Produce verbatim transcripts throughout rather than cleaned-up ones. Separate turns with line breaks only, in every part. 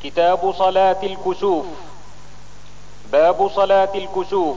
كتاب صلاة الكسوف. باب صلاة الكسوف.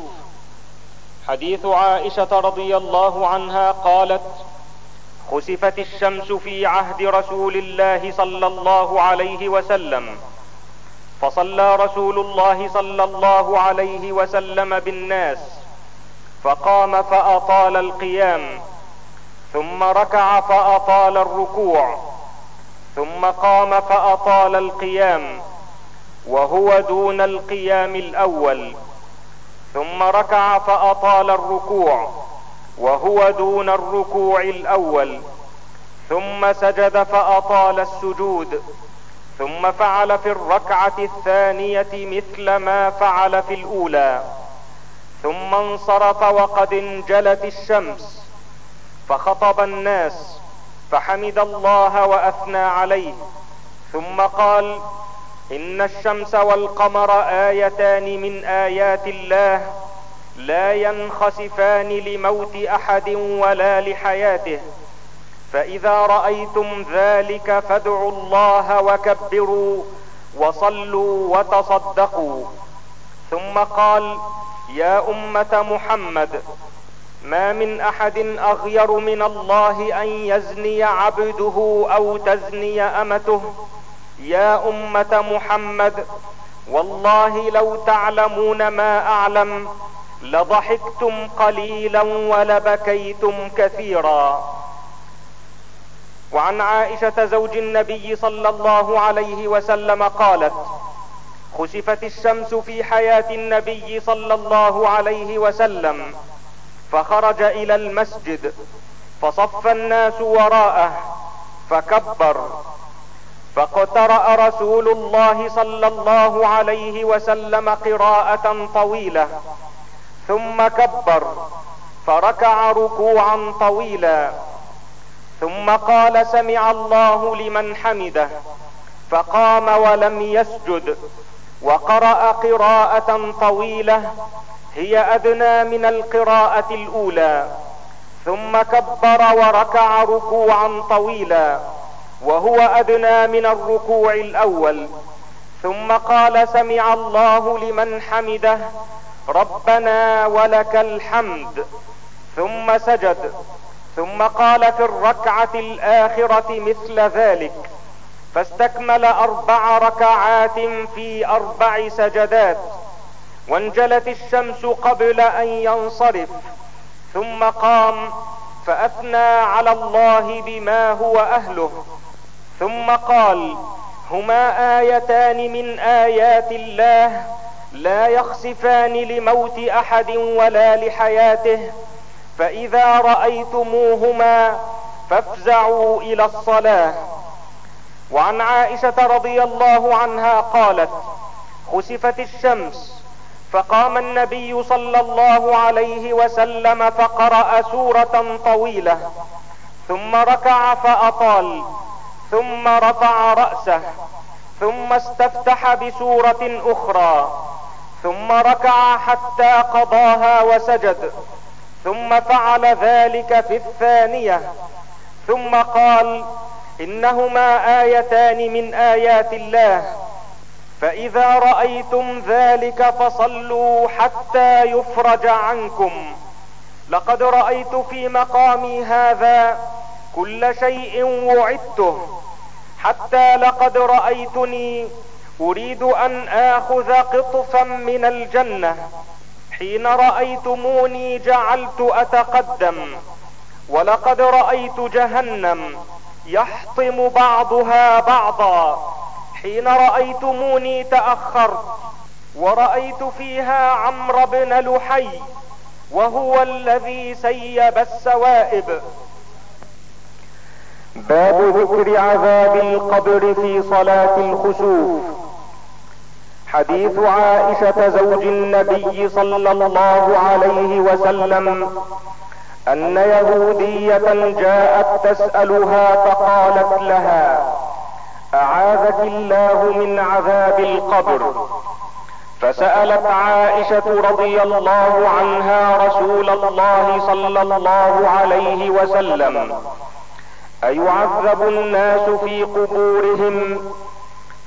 حديث عائشة رضي الله عنها قالت: خسفت الشمس في عهد رسول الله صلى الله عليه وسلم، فصلى رسول الله صلى الله عليه وسلم بالناس، فقام فأطال القيام، ثم ركع فأطال الركوع، ثم قام فأطال القيام وهو دون القيام الأول، ثم ركع فأطال الركوع وهو دون الركوع الأول، ثم سجد فأطال السجود، ثم فعل في الركعة الثانية مثل ما فعل في الأولى، ثم انصرف وقد انجلت الشمس، فخطب الناس فحمد الله وأثنى عليه، ثم قال: إن الشمس والقمر آيتان من آيات الله لا ينخسفان لموت أحد ولا لحياته، فإذا رأيتم ذلك فادعوا الله وكبروا وصلوا وتصدقوا. ثم قال: يا أمة محمد، ما من أحد أغير من الله أن يزني عبده أو تزني أمته. يا أمة محمد، والله لو تعلمون ما أعلم لضحكتم قليلا ولبكيتم كثيرا. وعن عائشة زوج النبي صلى الله عليه وسلم قالت: خسفت الشمس في حياة النبي صلى الله عليه وسلم، فخرج إلى المسجد فصف الناس وراءه فكبر، فاقترأ رسول الله صلى الله عليه وسلم قراءة طويلة، ثم كبر فركع ركوعا طويلا، ثم قال: سمع الله لمن حمده، فقام ولم يسجد، وقرأ قراءة طويلة هي أدنى من القراءة الأولى، ثم كبر وركع ركوعا طويلا وهو أدنى من الركوع الأول، ثم قال: سمع الله لمن حمده، ربنا ولك الحمد، ثم سجد، ثم قال في الركعة الآخرة مثل ذلك، فاستكمل أربع ركعات في أربع سجدات، وانجلت الشمس قبل أن ينصرف، ثم قام فأثنى على الله بما هو أهله، ثم قال: هما آيتان من آيات الله لا يخسفان لموت أحد ولا لحياته، فإذا رأيتموهما فافزعوا إلى الصلاة. وعن عائشة رضي الله عنها قالت: خسفت الشمس، فقام النبي صلى الله عليه وسلم فقرأ سورة طويلة، ثم ركع فأطال، ثم رفع رأسه، ثم استفتح بسورة أخرى، ثم ركع حتى قضاها وسجد، ثم فعل ذلك في الثانية، ثم قال: إنهما آيتان من آيات الله، فإذا رأيتم ذلك فصلوا حتى يفرج عنكم. لقد رأيت في مقامي هذا كل شيء وعدته، حتى لقد رأيتني أريد أن آخذ قطفا من الجنة، حين رأيتموني جعلت أتقدم، ولقد رأيت جهنم يحطم بعضها بعضا، حين رأيتموني تأخرت، ورأيت فيها عمرو بن لحي وهو الذي سيب السوائب. باب ذكر عذاب القبر في صلاة الخسوف. حديث عائشة زوج النبي صلى الله عليه وسلم أن يهودية جاءت تسألها فقالت لها: أعاذك الله من عذاب القبر. فسألت عائشة رضي الله عنها رسول الله صلى الله عليه وسلم: أيعذب الناس في قبورهم؟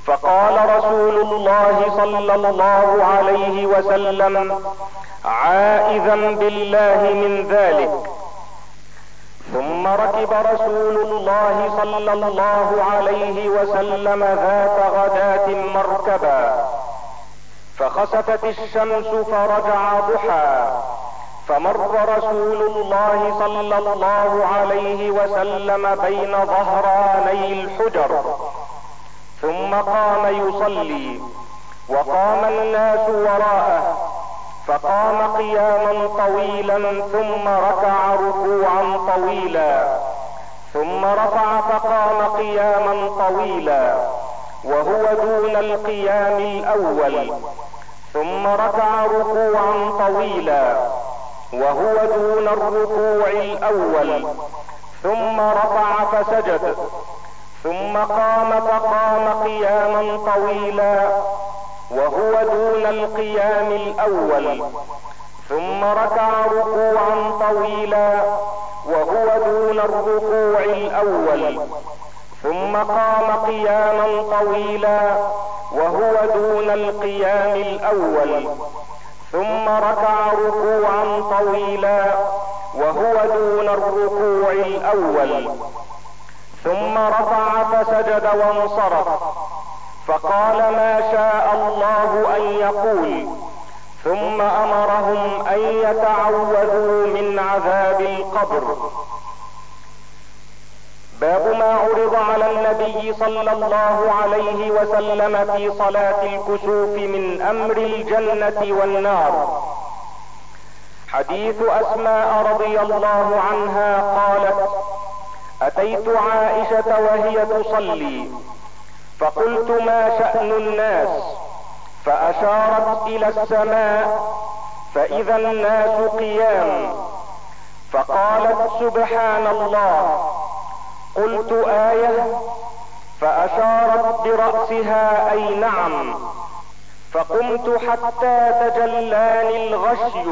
فقال رسول الله صلى الله عليه وسلم: عائذا بالله من ذلك. ثم ركب رسول الله صلى الله عليه وسلم ذات غداة مركبا، فخسفت الشمس فرجع ضحى، فمر رسول الله صلى الله عليه وسلم بين ظهراني الحجر، ثم قام يصلي، وقام الناس وراءه، فقام قياما طويلا، ثم ركع ركوعا طويلا، ثم رفع فقام قياما طويلا وهو دون القيام الاول، ثم ركع ركوعا طويلا وهو دون الركوع الاول، ثم رفع فسجد، ثم قام فقام قياما طويلا وهو دون القيام الاول، ثم ركع ركوعا طويلا وهو دون الركوع الاول، ثم قام قياما طويلا وهو دون القيام الاول، ثم ركع ركوعا طويلا وهو دون الركوع الاول، ثم رفع فسجد وانصرف، فقال: ما شاء الله ان يقول، ثم امرهم ان يتعوذوا من عذاب القبر. باب ما عرض على النبي صلى الله عليه وسلم في صلاة الكسوف من امر الجنة والنار. حديث اسماء رضي الله عنها قالت: اتيت عائشة وهي تصلي، فقلت: ما شأن الناس؟ فاشارت الى السماء، فاذا الناس قيام، فقالت: سبحان الله. قلت: آية؟ فاشارت برأسها: اي نعم. فقمت حتى تجلاني الغشي،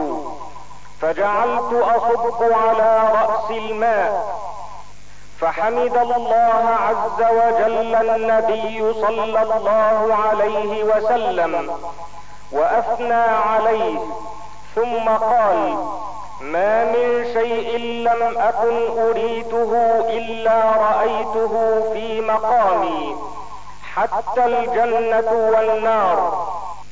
فجعلت اصب على رأس الماء، فحمد الله عز وجل النبي صلى الله عليه وسلم واثنى عليه، ثم قال: ما من شيء لم اكن اريته الا رأيته في مقامي، حتى الجنة والنار،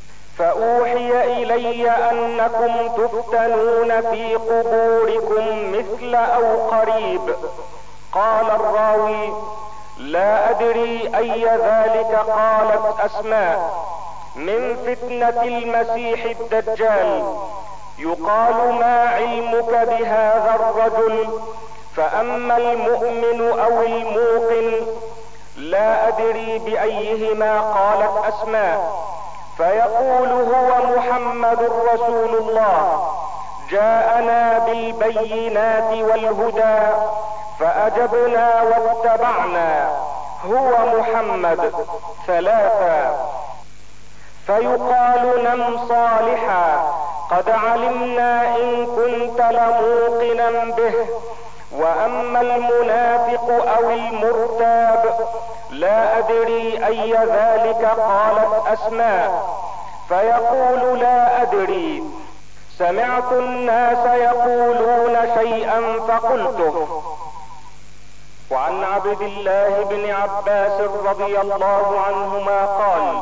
فاوحي الي انكم تفتنون في قبوركم مثل او قريب. قال الراوي: لا ادري اي ذلك. قالت اسماء: من فتنة المسيح الدجال. يقال: ما علمك بهذا الرجل؟ فاما المؤمن او الموقن لا ادري بايهما. قالت اسماء: فيقول: هو محمد رسول الله، جاءنا بالبينات والهدى، فاجبنا واتبعنا، هو محمد. ثلاثا. فيقال: نم صالحا، قد علمنا ان كنت لموقنا به. واما المنافق او المرتاب لا ادري اي ذلك. قالت اسماء: فيقول: لا ادري، سمعت الناس يقولون شيئا فقلته. وعن عبد الله بن عباس رضي الله عنهما قال: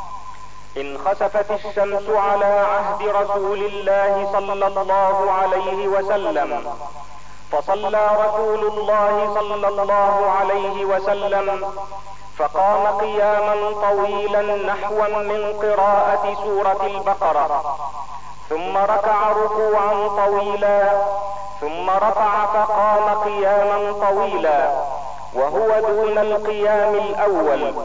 انخسفت الشمس على عهد رسول الله صلى الله عليه وسلم، فصلى رسول الله صلى الله عليه وسلم، فقام قياما طويلا نحوا من قراءة سورة البقرة، ثم ركع ركوعا طويلا، ثم رفع فقام قياما طويلا وهو دون القيام الاول،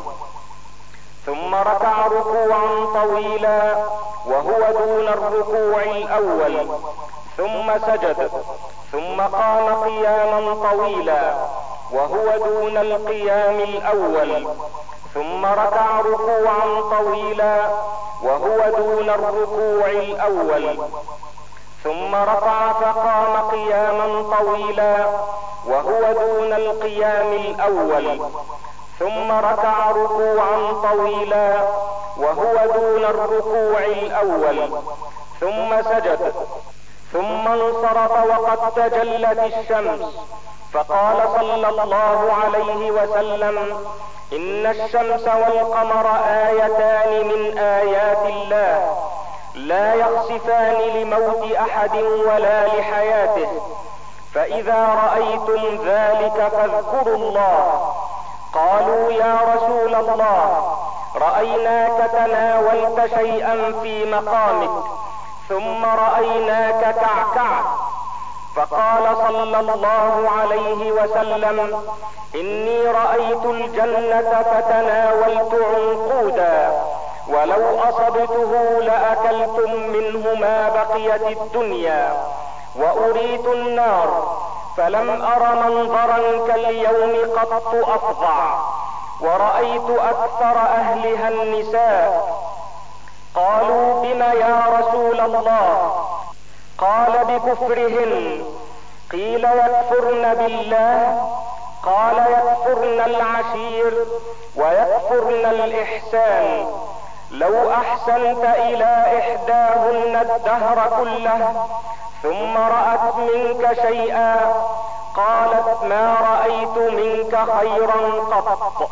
ثم ركع ركوعا طويلا وهو دون الركوع الاول، ثم سجد، ثم قام قياما طويلا وهو دون القيام الاول، ثم ركع ركوعا طويلا وهو دون الركوع الاول، ثم رفع فقام قياما طويلا وهو دون القيام الاول، ثم ركع ركوعا طويلا وهو دون الركوع الاول، ثم سجد، ثم انصرف وقد تجلت الشمس، فقال صلى الله عليه وسلم: ان الشمس والقمر آيتان من آيات الله لا يخسفان لموت احد ولا لحياته، فاذا رأيتم ذلك فاذكروا الله. قالوا: يا رسول الله، رأيناك تناولت شيئا في مقامك ثم رأيناك كعكعت. فقال صلى الله عليه وسلم: اني رأيت الجنة فتناولت عنقودا، ولو اصبته لاكلتم منه ما بقيت الدنيا، واريت النار فلم ار منظرا كاليوم قط افظع، ورأيت اكثر اهلها النساء. قالوا: بم يا رسول الله؟ قال: بكفرهن. قيل: يكفرن بالله؟ قال: يكفرن العشير ويكفرن الإحسان. لو احسنت الى احداهن الدهر كله ثم رأت منك شيئا قالت: ما رأيت منك خيرا قط.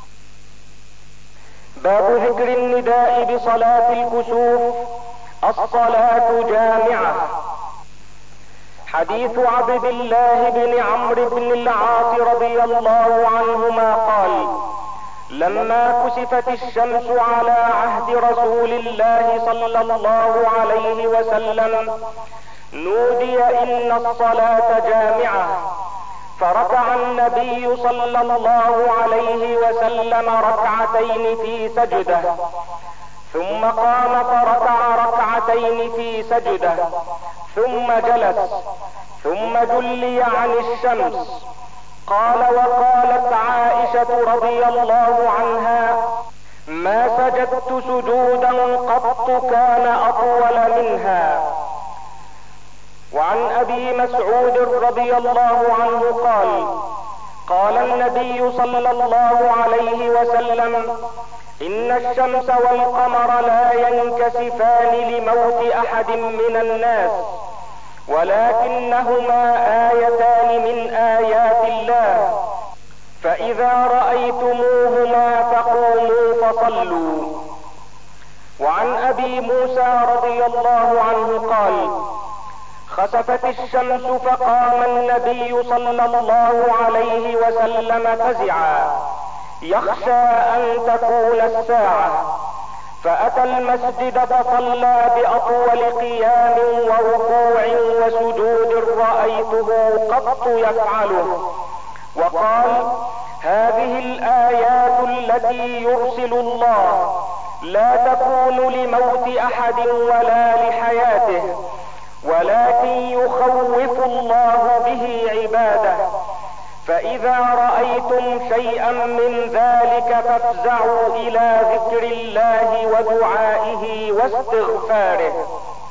باب ذكر النداء بصلاة الكسوف: الصلاة جامعة. حديث عبد الله بن عمرو بن العاص رضي الله عنهما قال: لما كسفت الشمس على عهد رسول الله صلى الله عليه وسلم نودي ان الصلاة جامعة، فركع النبي صلى الله عليه وسلم ركعتين في سجدة، ثم قام فركع ركعتين في سجدة، ثم جلس، ثم جلي عن الشمس. قال: وقالت عائشة رضي الله عنها: ما سجدت سجودا قط كان اطول منها. وعن ابي مسعود رضي الله عنه قال: قال النبي صلى الله عليه وسلم: ان الشمس والقمر لا ينكسفان لموت احد من الناس، ولكنهما آيتان من آيات الله، فإذا رأيتموهما فقوموا فصلوا. وعن أبي موسى رضي الله عنه قال: خسفت الشمس فقام النبي صلى الله عليه وسلم فزعا يخشى أن تكون الساعة، فأتى المسجد فصلى بأطول قيام وركوع وسجود رأيته قط يفعله، وقال: هذه الآيات التي يرسل الله لا تكون لموت أحد ولا لحياته، ولكن يخوف الله به عباده، فإذا رأيتم شيئا من ذلك فافزعوا إلى ذكر الله ودعائه واستغفاره.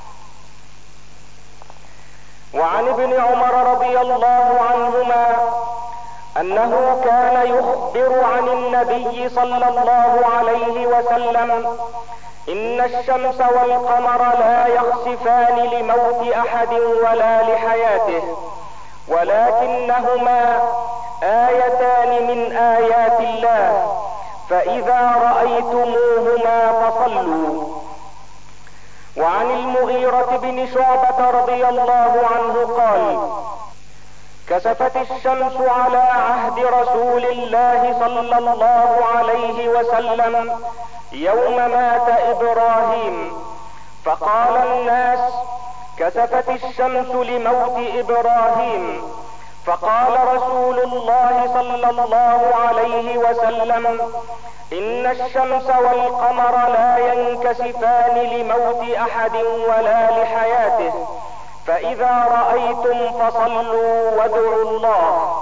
وعن ابن عمر رضي الله عنهما أنه كان يخبر عن النبي صلى الله عليه وسلم: إن الشمس والقمر لا يخسفان لموت أحد ولا لحياته، ولكنهما آيتان من آيات الله، فإذا رأيتموهما فصلوا. وعن المغيرة بن شعبة رضي الله عنه قال: كسفت الشمس على عهد رسول الله صلى الله عليه وسلم يوم مات إبراهيم، فقال الناس: كسفت الشمس لموت إبراهيم، فقال رسول الله صلى الله عليه وسلم: إن الشمس والقمر لا ينكسفان لموت أحد ولا لحياته، فإذا رأيتم فصلوا وادعوا الله.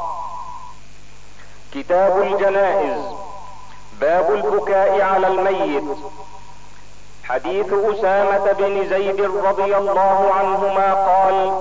كتاب الجنائز. باب البكاء على الميت. حديث أسامة بن زيد رضي الله عنهما قال: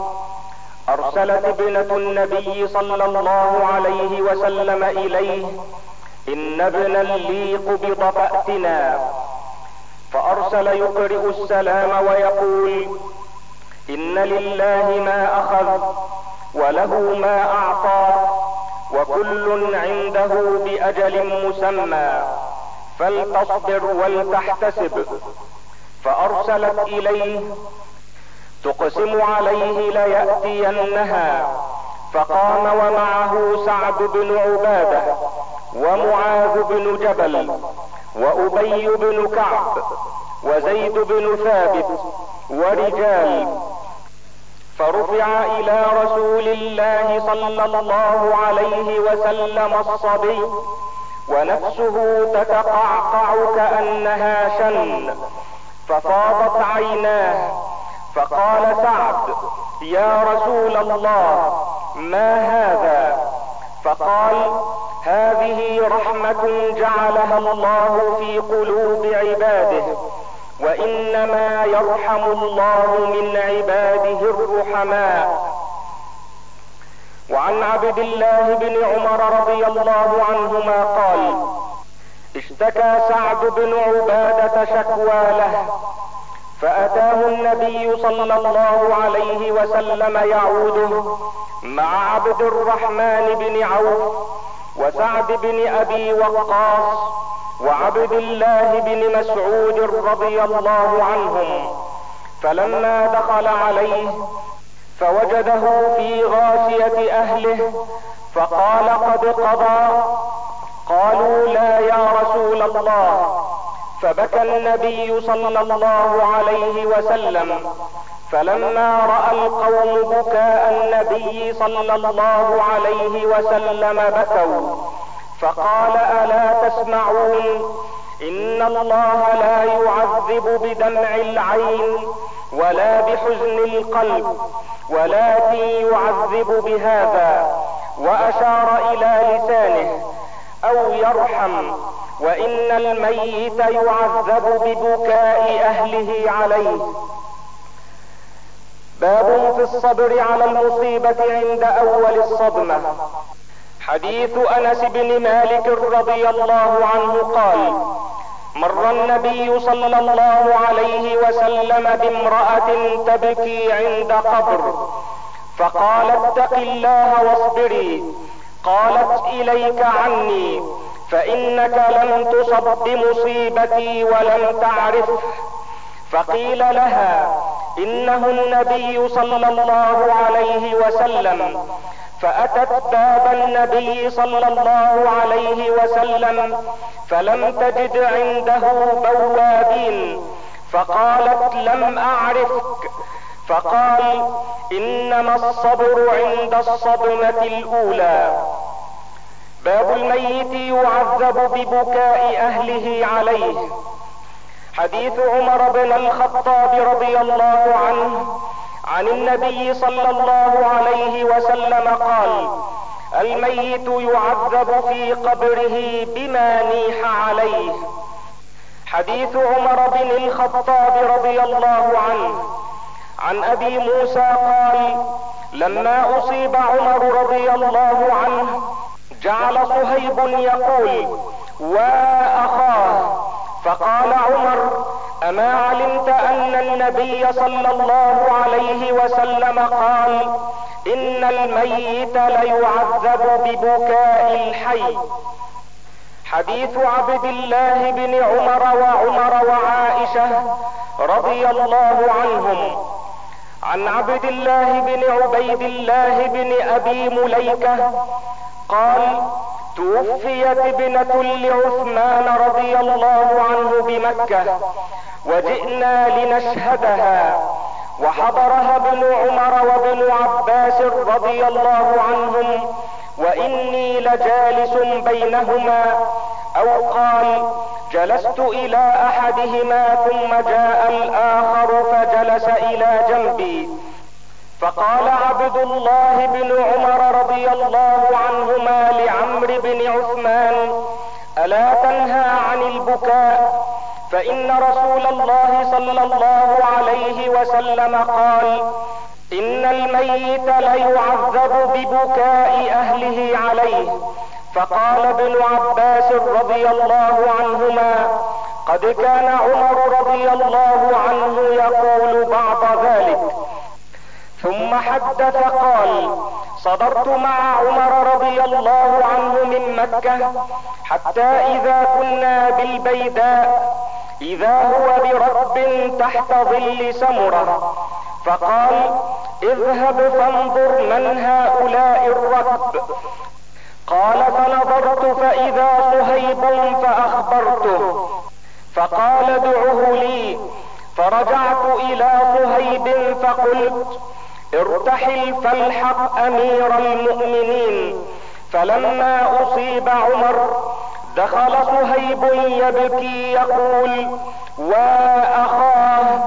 أرسلت ابنة النبي صلى الله عليه وسلم إليه إن ابنا لي قبض فأتنا. فأرسل يقرئ السلام ويقول: إن لله ما أخذ وله ما أعطى وكل عنده بأجل مسمى فلتصبر ولتحتسب. فأرسلت إليه تقسم عليه ليأتينها، فقام ومعه سعد بن عبادة ومعاذ بن جبل وأبي بن كعب وزيد بن ثابت ورجال. فرفع إلى رسول الله صلى الله عليه وسلم الصبي ونفسه تتقعقع كأنها شن، ففاضت عيناه. فقال سعد: يا رسول الله، ما هذا؟ فقال: هذه رحمة جعلها الله في قلوب عباده، وإنما يرحم الله من عباده الرحماء. وعن عبد الله بن عمر رضي الله عنهما قال: اشتكى سعد بن عبادة شكوى له، فأتاه النبي صلى الله عليه وسلم يعوده مع عبد الرحمن بن عوف وسعد بن أبي وقاص وعبد الله بن مسعود رضي الله عنهم. فلما دخل عليه فوجده في غاشية أهله فقال: قد قضى؟ قالوا: لا يا رسول الله. فبكى النبي صلى الله عليه وسلم. فلما رأى القوم بكاء النبي صلى الله عليه وسلم بكوا، فقال: ألا تسمعون؟ إن الله لا يعذب بدمع العين ولا بحزن القلب، ولكن يعذب بهذا، وأشار إلى لسانه، أو يرحم، وإن الميت يعذب ببكاء أهله عليه. باب في الصبر على المصيبة عند أول الصدمة. حديث أنس بن مالك رضي الله عنه قال: مر النبي صلى الله عليه وسلم بامرأة تبكي عند قبر، فقال: اتق الله واصبري. قالت: إليك عني، فإنك لم تصب بمصيبتي ولم تعرفه. فقيل لها: إنه النبي صلى الله عليه وسلم. فأتت باب النبي صلى الله عليه وسلم فلم تجد عنده بوابين، فقالت: لم أعرفك. فقال: إنما الصبر عند الصدمة الأولى. باب الميت يعذب ببكاء أهله عليه. حديث عمر بن الخطاب رضي الله عنه عن النبي صلى الله عليه وسلم قال: الميت يعذب في قبره بما نيح عليه. حديث عمر بن الخطاب رضي الله عنه عن ابي موسى قال: لما اصيب عمر رضي الله عنه جعل صهيب يقول: واخاه. فقال عمر: اما علمت ان النبي صلى الله عليه وسلم قال: ان الميت ليعذب ببكاء الحي. حديث عبد الله بن عمر وعمر وعائشة رضي الله عنهم. عن عبد الله بن عبيد الله بن ابي مليكة قال: توفيت ابنة لعثمان رضي الله عنه بمكة، وجئنا لنشهدها، وحضرها ابن عمر وابن عباس رضي الله عنهم، واني لجالس بينهما، او قال: جلست الى احدهما ثم جاء الاخر فجلس الى جنبي. فقال عبد الله بن عمر رضي الله عنهما لعمرو بن عثمان: الا تنهى عن البكاء؟ فان رسول الله صلى الله عليه وسلم قال: ان الميت ليعذب ببكاء اهله عليه. فقال ابن عباس رضي الله عنهما: قد كان عمر رضي الله عنه يقول بعض ذلك. ثم حدث قال: صدرت مع عمر رضي الله عنه من مكة حتى اذا كنا بالبيداء اذا هو بركب تحت ظل سمرة، فقال: اذهب فانظر من هؤلاء الركب. قال: فنظرت فاذا صهيب فاخبرته، فقال: ادعه لي. فرجعت الى صهيب فقلت: ارتحل فالحق امير المؤمنين. فلما اصيب عمر دخل صهيب يبكي يقول: واخاه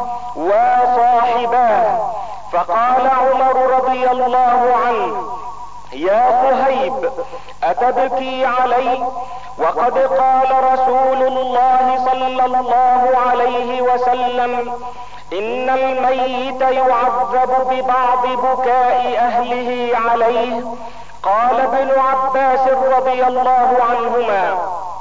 وصاحباه. فقال عمر رضي الله عنه: يا صهيب، اتبكي علي وقد قال رسول الله صلى الله عليه وسلم: ان الميت يعذب ببعض بكاء اهله عليه. قال ابن عباس رضي الله عنهما: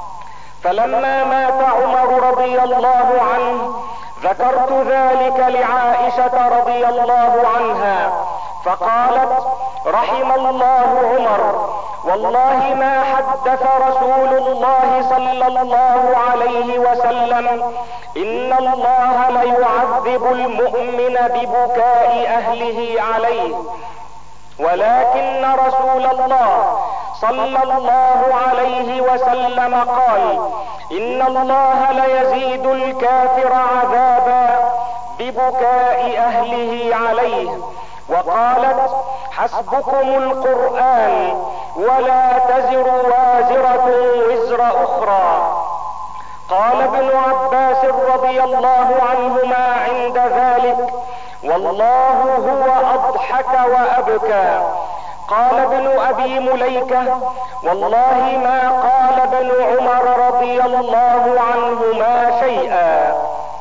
فلما مات عمر رضي الله عنه ذكرت ذلك لعائشة رضي الله عنها، فقالت: رحم الله عمر، والله ما حدث رسول الله صلى الله عليه وسلم ان الله ليعذب المؤمن ببكاء اهله عليه، ولكن رسول الله صلى الله عليه وسلم قال: ان الله ليزيد الكافر عذابا ببكاء اهله عليه. وقالت: حسبكم القرآن ولا تزر وازرة وزر اخرى. قال ابن عباس رضي الله عنهما عند ذلك: والله هو اضحك وابكى. قال ابن ابي مليكة: والله ما قال ابن عمر رضي الله عنهما شيئا.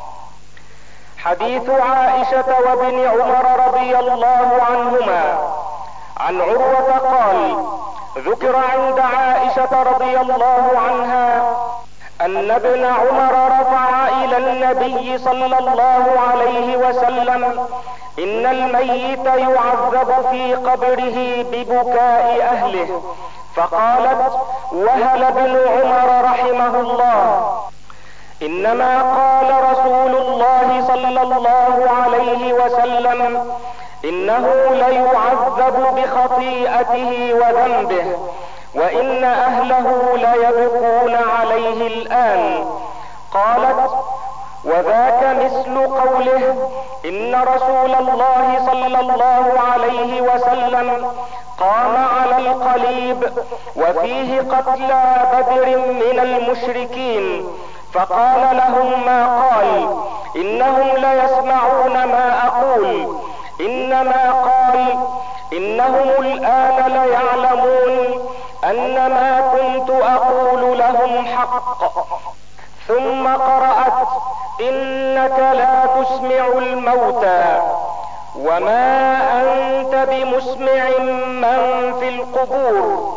حديث عائشة وابن عمر رضي الله عنهما. عن عروة قال: ذكر عند عائشة رضي الله عنها ان ابن عمر رفع الى النبي صلى الله عليه وسلم: ان الميت يعذب في قبره ببكاء اهله. فقالت: وهل ابن عمر رحمه الله، انما قال رسول الله صلى الله عليه وسلم: انه ليعذب بخطيئته وذنبه، وان اهله ليبكون عليه الان. قالت: وذاك مثل قوله: ان رسول الله صلى الله عليه وسلم قام على القليب وفيه قتلى بدر من المشركين، فقال لهم ما قال: انهم ليسمعون ما اقول، انما قال: انهم الان ليعلمون ان ما كنت اقول لهم حق. ثم قرأت: انك لا تسمع الموتى وما انت بمسمع من في القبور.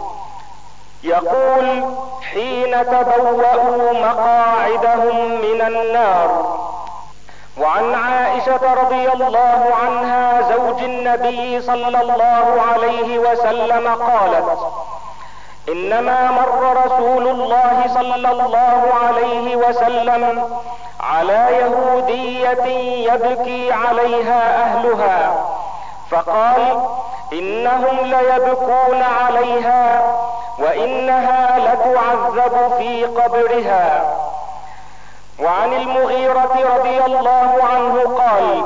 يقول: حين تبوأوا مقاعدهم من النار. وعن عائشة رضي الله عنها زوج النبي صلى الله عليه وسلم قالت: انما مر رسول الله صلى الله عليه وسلم على يهودية يبكي عليها اهلها، فقال: انهم ليبكون عليها وانها لتعذب في قبرها. وعن المغيرة رضي الله عنه قال: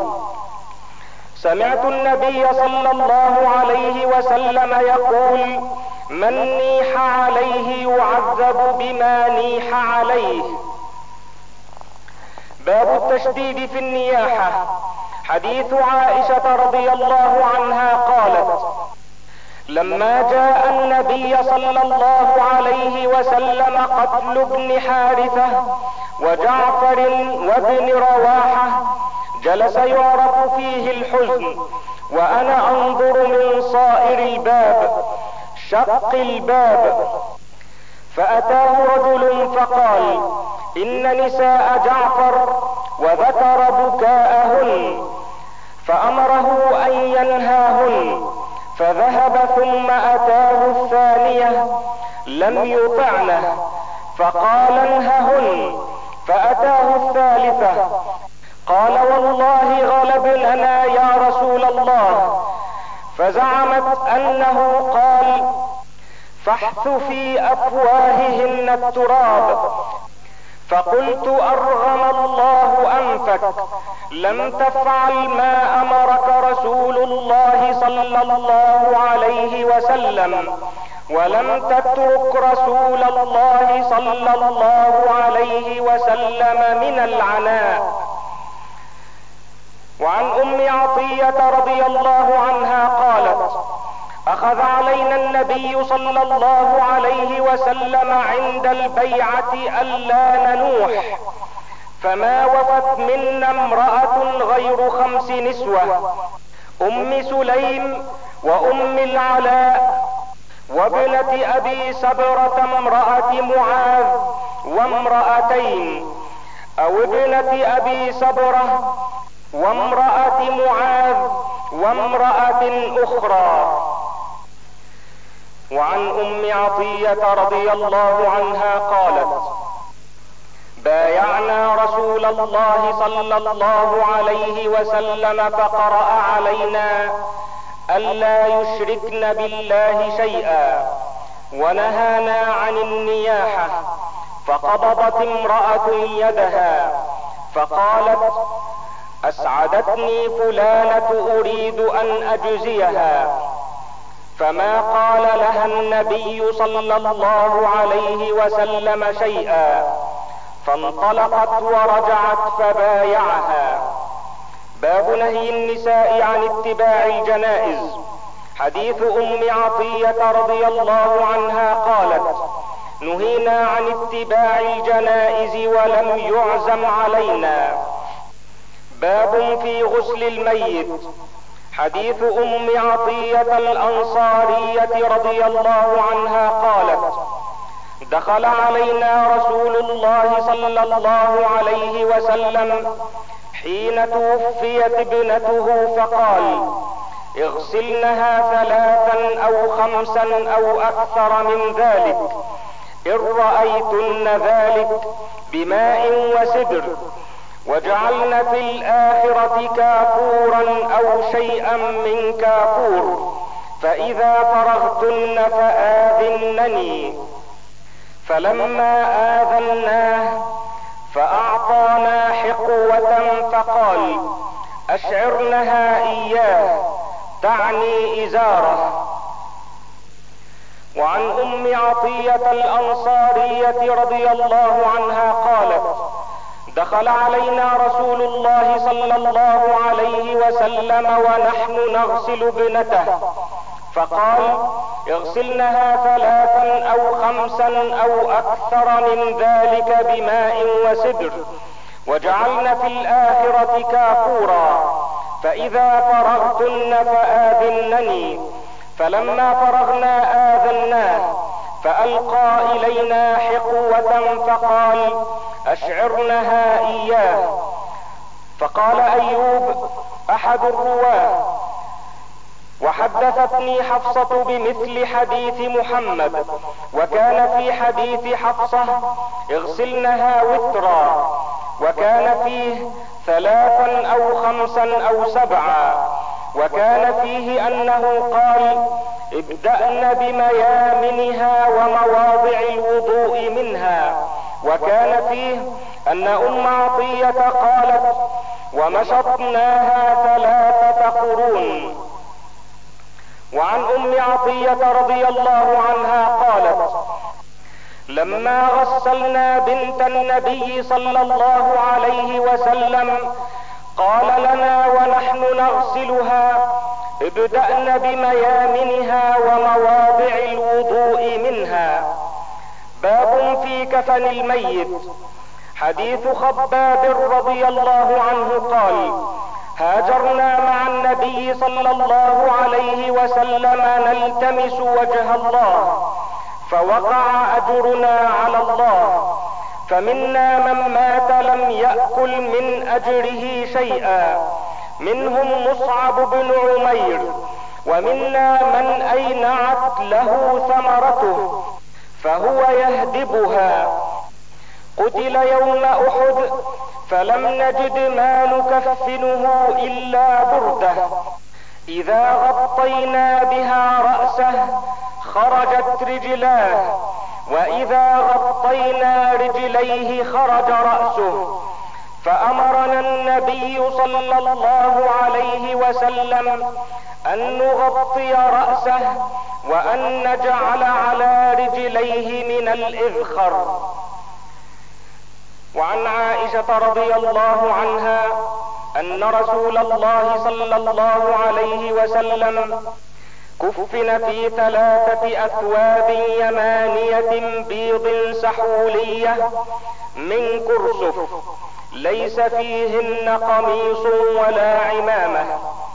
سمعت النبي صلى الله عليه وسلم يقول: من نيح عليه يعذب بما نيح عليه. باب التشديد في النياحة. حديث عائشة رضي الله عنها قالت: لما جاء النبي صلى الله عليه وسلم قتل ابن حارثة وجعفر وابن رواحة جلس يعرف فيه الحزن، وانا انظر من صائر الباب شق الباب، فأتاه رجل فقال: إن نساء جعفر، وذكر بكاءهن، فأمره أن ينهاهن، فذهب ثم أتاه الثانية لم يطعنه فقال: انههن، فأتاه الثالثة قال: والله غلبننا يا رسول الله، فزعمت أنه قال: فاحث في أفواههن التراب. فقلت: أرغم الله أنفك، لم تفعل ما أمرك رسول الله صلى الله عليه وسلم، ولم تترك رسول الله صلى الله عليه وسلم من العناء. وعن أم عطية رضي الله عنها قالت: أخذ علينا النبي صلى الله عليه وسلم عند البيعة ألا ننوح، فما وفت منا امرأة غير خمس نسوة: أم سليم، وأم العلاء، وابنة أبي سبرة امرأة معاذ، وامرأتين، أو ابنة أبي سبرة وامرأة معاذ وامرأة أخرى. وعن أم عطية رضي الله عنها قالت: بايعنا رسول الله صلى الله عليه وسلم فقرأ علينا ألا يشركن بالله شيئا، ونهانا عن النياحة، فقبضت امرأة يدها فقالت: أسعدتني فلانة أريد أن أجزيها، فما قال لها النبي صلى الله عليه وسلم شيئا، فانطلقت ورجعت فبايعها. باب نهي النساء عن اتباع الجنائز. حديث أم عطية رضي الله عنها قالت: نهينا عن اتباع الجنائز ولم يعزم علينا. باب في غسل الميت. حديث أم عطية الأنصارية رضي الله عنها قالت: دخل علينا رسول الله صلى الله عليه وسلم حين توفيت ابنته فقال: اغسلنها ثلاثا أو خمسا أو أكثر من ذلك، إن رأيتن ذلك، بماء وسدر، وجعلن في الآخرة كافورا أو شيئا من كافور، فإذا فرغتن فآذنني. فلما آذناه فأعطانا حقوة فقال: أشعرنها إياه، تعني إزاره. وعن أم عطية الأنصارية رضي الله عنها قالت: دخل علينا رسول الله صلى الله عليه وسلم ونحن نغسل ابنته، فقال: اغسلنها ثلاثا أو خمسا أو أكثر من ذلك بماء وسدر، وجعلن في الآخرة كافورا، فإذا فرغتن فآذنني. فلما فرغنا آذناه، فألقى إلينا حقوة فقال: أشعرنها إياه. فقال أيوب أحد الرواه: وحدثتني حفصة بمثل حديث محمد، وكان في حديث حفصة: اغسلنها وترا، وكان فيه ثلاثا أو خمسا أو سبعا، وكان فيه أنه قال: ابدأن بميامنها ومواضع الوضوء منها، وكان فيه أن أم عطية قالت: ومشطناها ثلاثة قرون. وعن أم عطية رضي الله عنها قالت: لما غسلنا بنت النبي صلى الله عليه وسلم قال لنا ونحن نغسلها: ابدأن بميامنها ومواضع الوضوء منها. باب في كفن الميت. حديث خباب رضي الله عنه قال: هاجرنا مع النبي صلى الله عليه وسلم نلتمس وجه الله، فوقع اجرنا على الله، فمنا من مات لم يأكل من اجره شيئا، منهم مصعب بن عمير، ومنا من اينعت له ثمرته فهو يهدبها. قتل يوم احد فلم نجد ما نكفنه الا برده، اذا غطينا بها رأسه خرجت رجلاه، واذا غطينا رجليه خرج رأسه. فامرنا النبي صلى الله عليه وسلم ان نغطي رأسه وان نجعل على رجليه من الاذخر. وعن عائشة رضي الله عنها ان رسول الله صلى الله عليه وسلم كفن في ثلاثة اثواب يمانية بيض سحولية من كرسف ليس فيهن قميص ولا عمامة.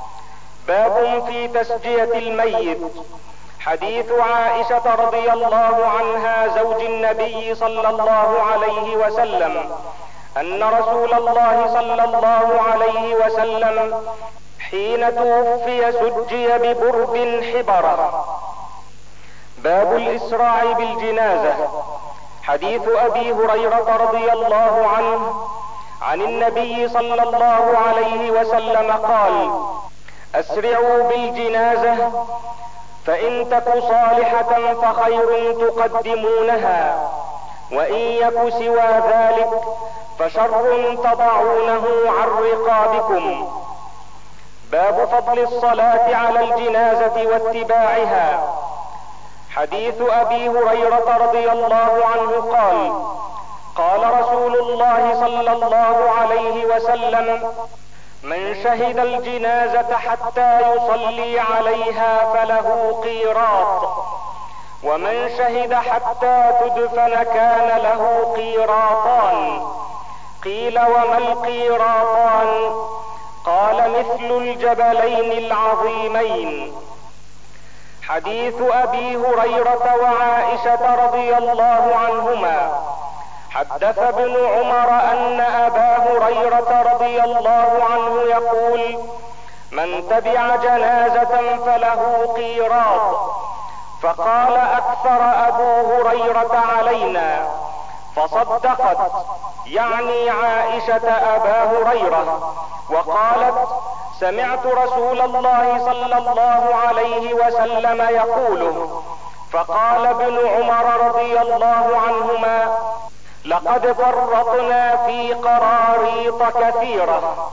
باب في تسجية الميت. حديث عائشة رضي الله عنها زوج النبي صلى الله عليه وسلم ان رسول الله صلى الله عليه وسلم حين توفي سجي ببرد حبرة. باب الاسراع بالجنازة. حديث ابي هريرة رضي الله عنه عن النبي صلى الله عليه وسلم قال: اسرعوا بالجنازة، فان تك صالحة فخير تقدمونها، وان يك سوى ذلك فشر تضعونه عن رقابكم. باب فضل الصلاة على الجنازة واتباعها. حديث ابي هريرة رضي الله عنه قال: قال رسول الله صلى الله عليه وسلم: من شهد الجنازة حتى يصلي عليها فله قيراط، ومن شهد حتى تدفن كان له قيراطان. قيل: وما القيراطان؟ قال: مثل الجبلين العظيمين. حديث ابي هريرة وعائشة رضي الله عنهما. حدث ابن عمر ان ابا هريرة رضي الله عنه يقول: من تبع جنازة فله قيراط. فقال: اكثر ابو هريرة علينا، فصدقت يعني عائشة ابا هريرة، وقالت: سمعت رسول الله صلى الله عليه وسلم يقوله. فقال ابن عمر رضي الله عنهما: لقد فرطنا في قراريط كثيرة.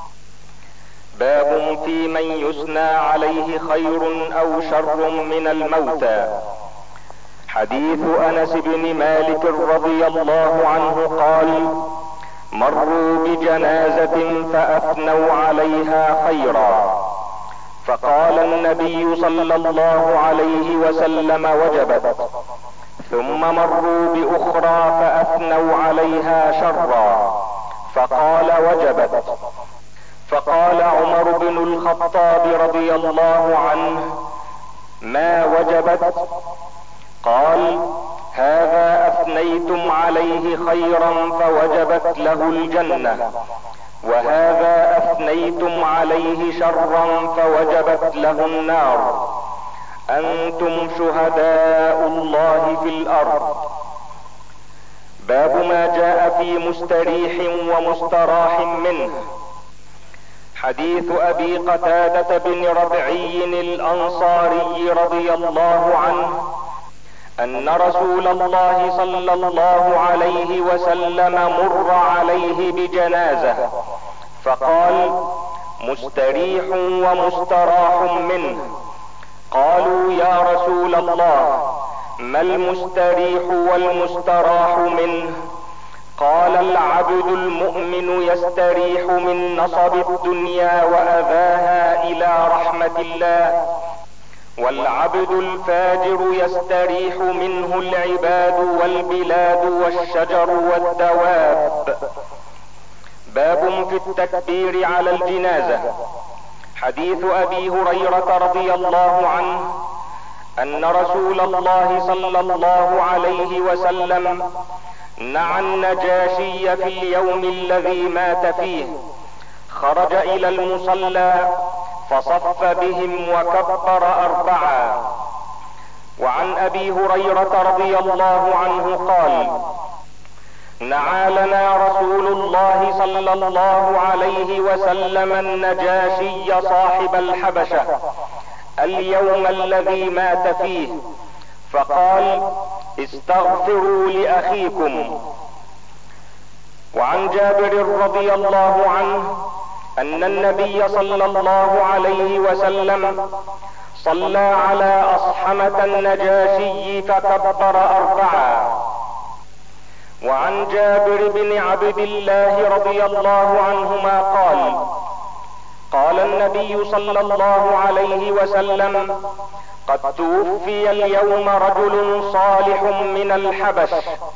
باب في من يثنى عليه خير او شر من الموتى. حديث انس بن مالك رضي الله عنه قال: مروا بجنازة فاثنوا عليها خيرا، فقال النبي صلى الله عليه وسلم: وجبت. ثم مروا باخرى فاثنوا عليها شرا، فقال: وجبت. فقال عمر بن الخطاب رضي الله عنه: ما وجبت؟ قال: هذا اثنيتم عليه خيرا فوجبت له الجنة، وهذا اثنيتم عليه شرا فوجبت له النار. انتم شهداء الله في الارض. باب ما جاء في مستريح ومستراح منه. حديث ابي قتادة بن ربعي الانصاري رضي الله عنه ان رسول الله صلى الله عليه وسلم مر عليه بجنازة فقال: مستريح ومستراح منه. قالوا: يا رسول الله، ما المستريح والمستراح منه؟ قال: العبد المؤمن يستريح من نصب الدنيا واذاها الى رحمة الله، والعبد الفاجر يستريح منه العباد والبلاد والشجر والدواب. باب في التكبير على الجنازة. حديث ابي هريرة رضي الله عنه ان رسول الله صلى الله عليه وسلم نعى النجاشي في اليوم الذي مات فيه، خرج الى المصلى فصف بهم وكبر اربعا. وعن ابي هريرة رضي الله عنه قال: نعى لنا رسول الله صلى الله عليه وسلم النجاشي صاحب الحبشة اليوم الذي مات فيه، فقال: استغفروا لاخيكم. وعن جابر رضي الله عنه ان النبي صلى الله عليه وسلم صلى على اصحمة النجاشي فكبر اربعا. وعن جابر بن عبد الله رضي الله عنهما قال: قال النبي صلى الله عليه وسلم: قد توفي اليوم رجل صالح من الحبش،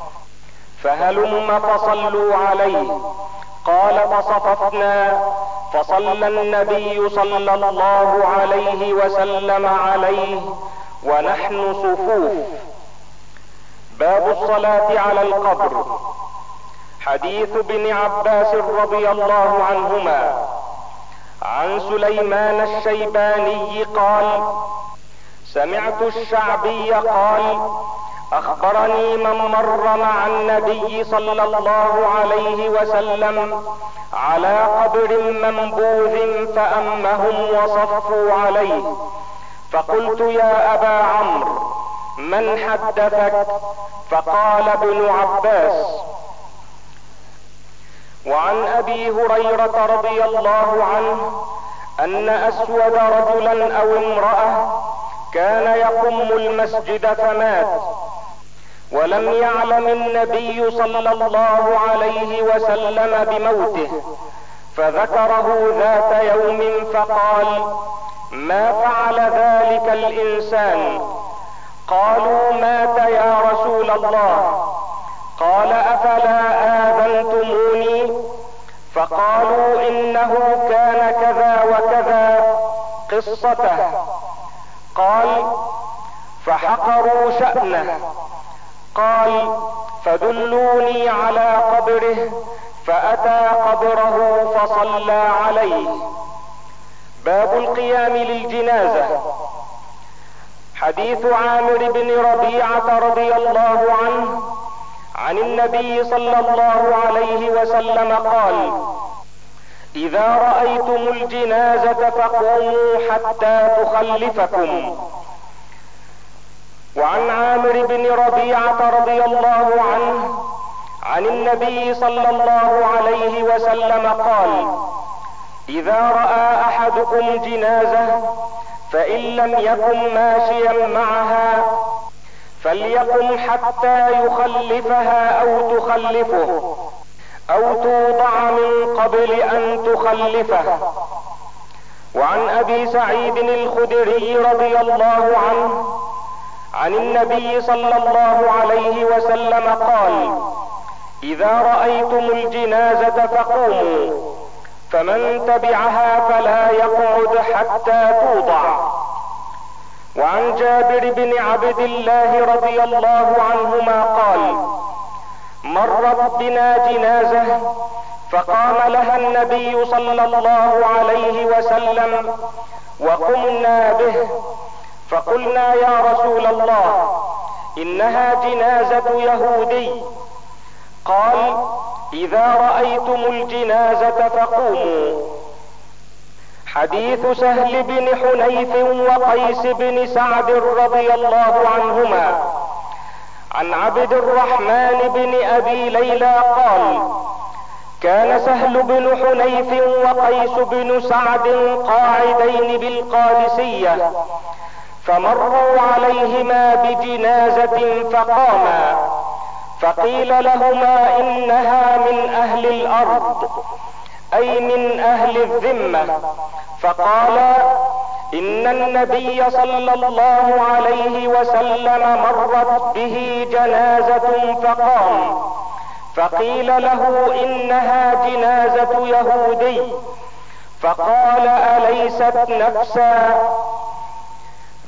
فهلم فصلوا عليه. قال: فصففنا فصلى النبي صلى الله عليه وسلم عليه ونحن صفوف. باب الصلاة على القبر. حديث ابن عباس رضي الله عنهما عن سليمان الشيباني قال: سمعت الشعبي قال: اخبرني من مر مع النبي صلى الله عليه وسلم على قبر منبوذ فأمهم وصفوا عليه، فقلت: يا ابا عمرو من حدثك؟ فقال ابن عباس. وعن ابي هريرة رضي الله عنه ان اسود رجلا او امرأة كان يقم المسجد فمات، ولم يعلم النبي صلى الله عليه وسلم بموته، فذكره ذات يوم فقال: ما فعل ذلك الانسان؟ قالوا: مات يا رسول الله. قال: افلا آذنتموني؟ فقالوا: انه كان كذا وكذا قصته. قال: فحقروا شأنه. قال: فدلوني على قبره، فأتى قبره فصلى عليه. باب القيام للجنازة. حديث عامر بن ربيعة رضي الله عنه عن النبي صلى الله عليه وسلم قال: اذا رأيتم الجنازة فقوموا حتى تخلفكم. وعن عامر بن ربيعة رضي الله عنه عن النبي صلى الله عليه وسلم قال: اذا رأى احدكم جنازة فان لم يكن ماشيا معها فليقم حتى يخلفها او تخلفه او توضع من قبل ان تخلفه. وعن ابي سعيد الخدري رضي الله عنه عن النبي صلى الله عليه وسلم قال: اذا رأيتم الجنازة فقوموا، فمن تبعها فلا يقعد حتى توضع. وعن جابر بن عبد الله رضي الله عنهما قال: مرت بنا جنازة فقام لها النبي صلى الله عليه وسلم وقمنا به، فقلنا: يا رسول الله انها جنازة يهودي. قال: اذا رأيتم الجنازة فقوموا. حديث سهل بن حنيف وقيس بن سعد رضي الله عنهما عن عبد الرحمن بن ابي ليلى قال: كان سهل بن حنيف وقيس بن سعد قاعدين بالقادسية، فمروا عليهما بجنازة فقاما، فقيل لهما: انها من اهل الارض، اي من اهل الذمة. فقالا: ان النبي صلى الله عليه وسلم مرت به جنازة فقام، فقيل له: انها جنازة يهودي. فقال: اليست نفسا؟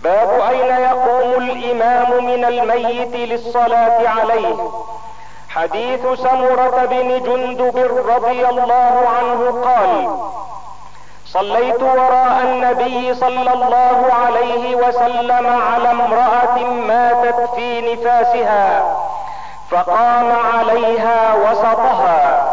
باب اين يقوم الامام من الميت للصلاة عليه. حديث سمرة بن جندب رضي الله عنه قال: صليت وراء النبي صلى الله عليه وسلم على امرأة ماتت في نفاسها فقام عليها وسطها.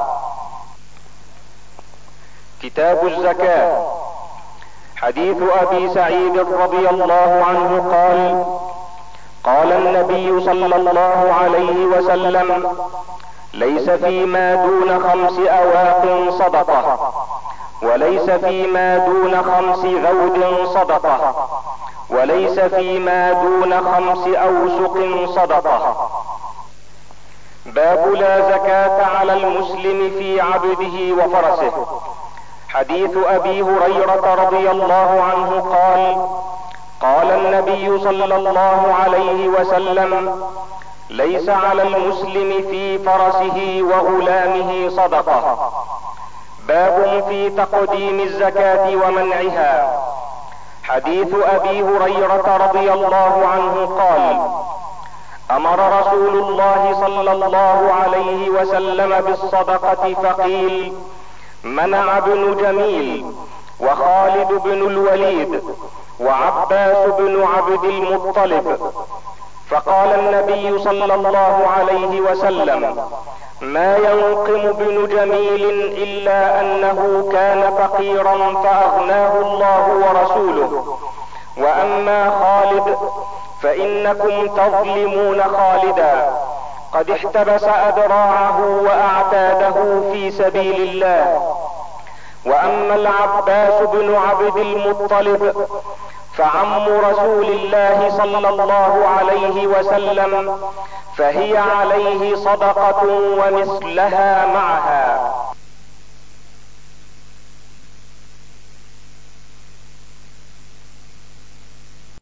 كتاب الزكاة. حديث ابي سعيد رضي الله عنه قال: قال النبي صلى الله عليه وسلم: ليس فيما دون خمس اواق صدقة، وليس فيما دون خمس ذود صدقة، وليس فيما دون خمس اوسق صدقة. باب لا زكاة على المسلم في عبده وفرسه. حديث ابي هريرة رضي الله عنه قال: قال النبي صلى الله عليه وسلم: ليس على المسلم في فرسه وغلامه صدقة. باب في تقديم الزكاة ومنعها. حديث ابي هريرة رضي الله عنه قال: امر رسول الله صلى الله عليه وسلم بالصدقة فقيل: منع ابن جميل وخالد بن الوليد وعباس بن عبد المطلب. فقال النبي صلى الله عليه وسلم: ما ينقم ابن جميل الا انه كان فقيرا فاغناه الله ورسوله، واما خالد فانكم تظلمون خالدا، قد احتبس اذراعه واعتاده في سبيل الله. واما العباس بن عبد المطلب فعم رسول الله صلى الله عليه وسلم، فهي عليه صدقة ومثلها معها.